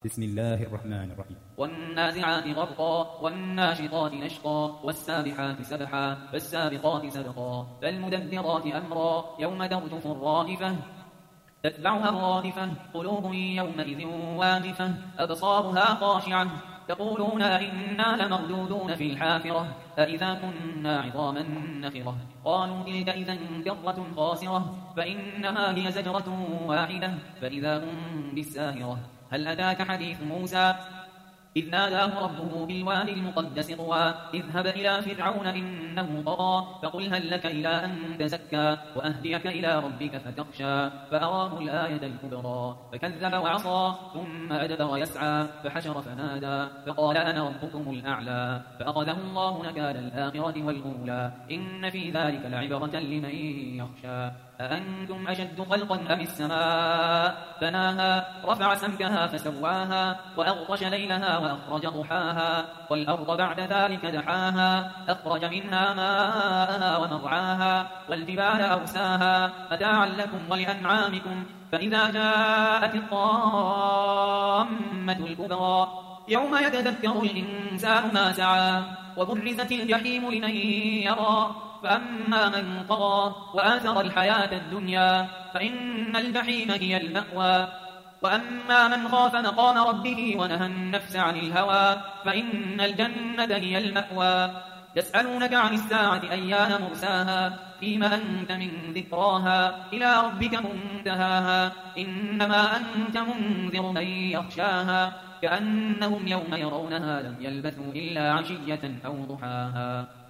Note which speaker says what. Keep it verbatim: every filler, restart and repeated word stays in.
Speaker 1: بسم الله الرحمن الرحيم.
Speaker 2: والنازعات غرقا والناشطات نشطا والسابحات سبحا فالسابقات سبقا فالمدبرات أمرا يوم ترجف الراجفة تتبعها الرادفة قلوب يومئذ واجفة أبصارها خاشعة يقولون إنا لمردودون في الحافرة أإذا كنا عظاما نخرة قالوا تلك إذا كرة خاسرة فإنما هي زجرة واحدة فإذا هم بالساهرة هل أتاك حديث موسى إذ ناداه ربه بالوادي المقدس طوى اذهب إلى فرعون إنه طغى فقل هل لك إلى أن تزكى وأهديك إلى ربك فتخشى فأراه الآية الكبرى فكذب وعصى ثم أدبر يسعى فحشر فنادى فقال أنا ربكم الأعلى فأخذه الله نكال الآخرة والأولى إن في ذلك لعبرة لمن يخشى أأنتم أشد خلقا أم السماء بناها رفع سمكها فسواها وأغطش ليلها وأخرج ضحاها والأرض بعد ذلك دحاها أخرج منها ماءها ومرعاها والجبال أرساها متاعا لكم ولأنعامكم فإذا جاءت الطامة الكبرى يوم يتذكر الإنسان ما سعى وبرزت الجحيم لمن يرى فأما من طغى وآثر الحياة الدنيا فإن الجحيم هي المأوى وأما من خاف مقام ربه ونهى النفس عن الهوى فإن الجنة هي المأوى يسألونك عن الساعة أيان مرساها فيما أنت من ذكراها إلى ربك منتهاها إنما أنت منذر من يخشاها كأنهم يوم يرونها لم يلبثوا إلا عشية أو ضحاها.